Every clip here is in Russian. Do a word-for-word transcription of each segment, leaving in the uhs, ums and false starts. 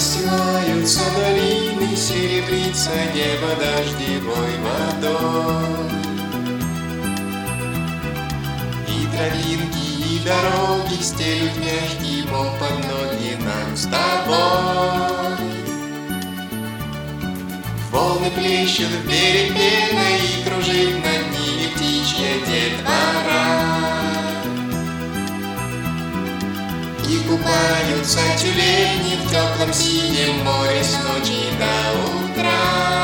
Расстилаются долины, серебрится небо дождевой водой. И тропинки, и дороги стелют мягкий мох под ноги нам с тобой. Волны плещут в берег пеной, и кружит над ними птичья детвора. И купаются тюлени в теплом синем море с ночи до утра.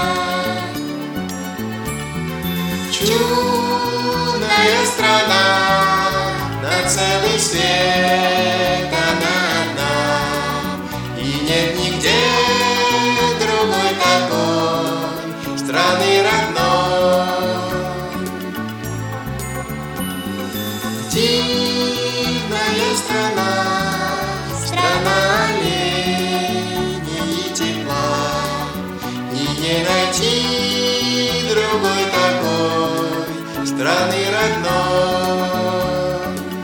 Чудная страна, на целый свет она одна, и нет нигде другой такой страны родной. Дивная страна, страна оленей и тепла, и не найти другой такой страны родной.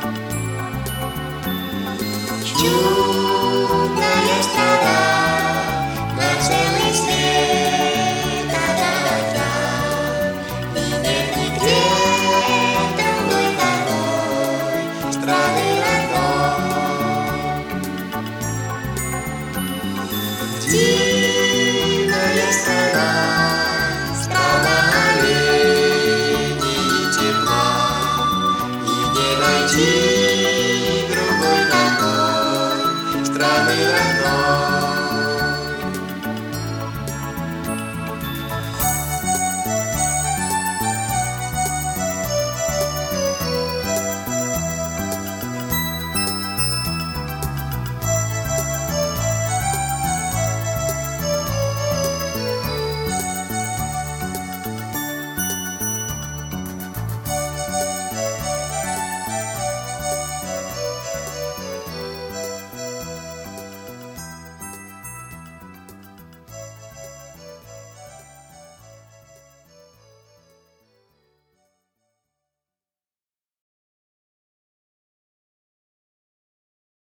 Чудная страна, на целый свет она одна, и нет нигде другой такой страны родной. Дивная страна, страна оленей и тепла, и не найти